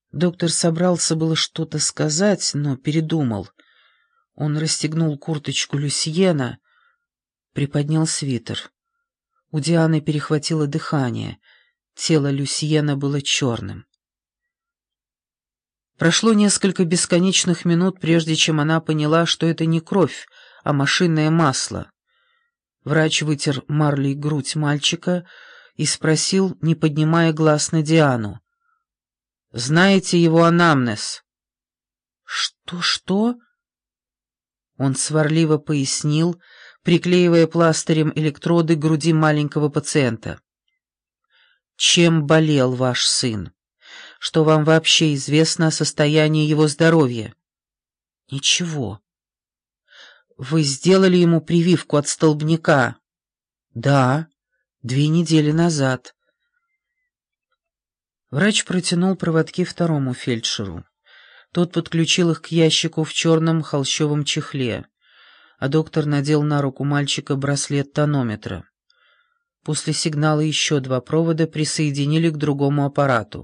Доктор собрался было что-то сказать, но передумал. Он расстегнул курточку Люсьена, приподнял свитер. У Дианы перехватило дыхание. Тело Люсьена было черным. Прошло несколько бесконечных минут, прежде чем она поняла, что это не кровь, а машинное масло. Врач вытер марлей грудь мальчика и спросил, не поднимая глаз на Диану: «Знаете его анамнез?» «Что?» Он сварливо пояснил, приклеивая пластырем электроды к груди маленького пациента. «Чем болел ваш сын? Что вам вообще известно о состоянии его здоровья?» «Ничего». «Вы сделали ему прививку от столбняка?» «Да, 2 недели назад». Врач протянул проводки второму фельдшеру. Тот подключил их к ящику в черном холщовом чехле, а доктор надел на руку мальчика браслет тонометра. После сигнала еще 2 провода присоединили к другому аппарату.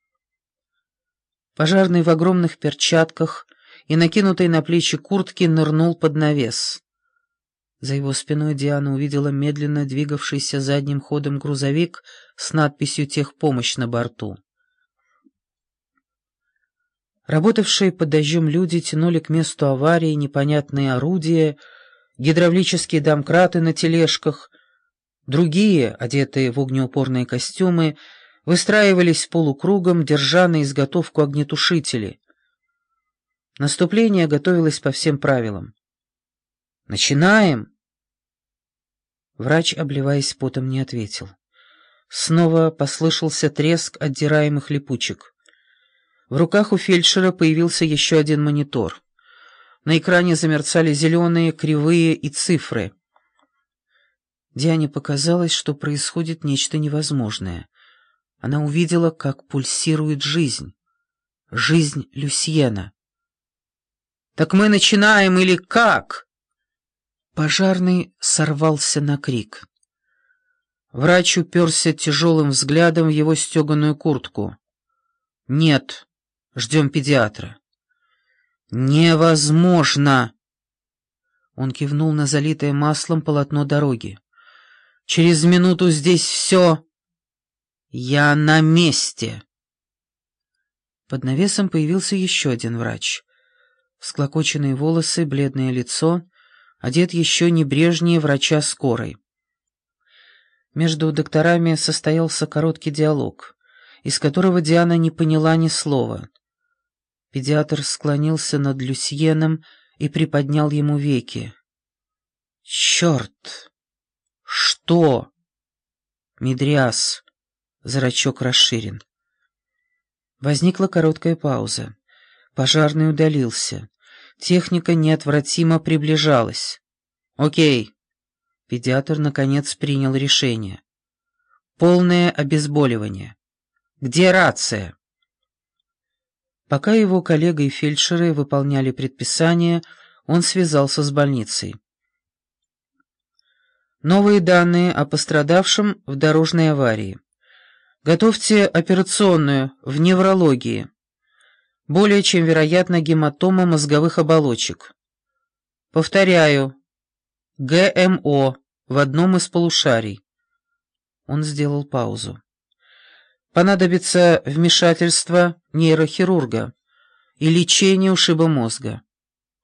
Пожарный в огромных перчатках и накинутой на плечи куртки нырнул под навес. За его спиной Диана увидела медленно двигавшийся задним ходом грузовик с надписью «Техпомощь» на борту. Работавшие под дождем люди тянули к месту аварии непонятные орудия, гидравлические домкраты на тележках. Другие, одетые в огнеупорные костюмы, выстраивались полукругом, держа на изготовку огнетушители. Наступление готовилось по всем правилам. «Начинаем!» Врач, обливаясь потом, не ответил. Снова послышался треск отдираемых липучек. В руках у фельдшера появился еще один монитор. На экране замерцали зеленые, кривые и цифры. Диане показалось, что происходит нечто невозможное. Она увидела, как пульсирует жизнь. Жизнь Люсьена. «Так мы начинаем или как?» Пожарный сорвался на крик. Врач уперся тяжелым взглядом в его стеганую куртку. «Нет, ждем педиатра». «Невозможно!» Он кивнул на залитое маслом полотно дороги. «Через минуту здесь все. Я на месте». Под навесом появился еще один врач. Всклокоченные волосы, бледное лицо, одет еще небрежнее врача скорой. Между докторами состоялся короткий диалог, из которого Диана не поняла ни слова. Педиатр склонился над Люсьеном и приподнял ему веки. «Черт! Что?» «Мидриас». Зрачок расширен. Возникла короткая пауза. Пожарный удалился. Техника неотвратимо приближалась. «Окей». Педиатр, наконец, принял решение. «Полное обезболивание. Где рация?» Пока его коллега и фельдшеры выполняли предписание, он связался с больницей. Новые данные о пострадавшем в дорожной аварии. Готовьте операционную в неврологии. Более чем вероятно гематома мозговых оболочек. Повторяю, ГМО в одном из полушарий. Он сделал паузу. Понадобится вмешательство нейрохирурга и лечение ушиба мозга.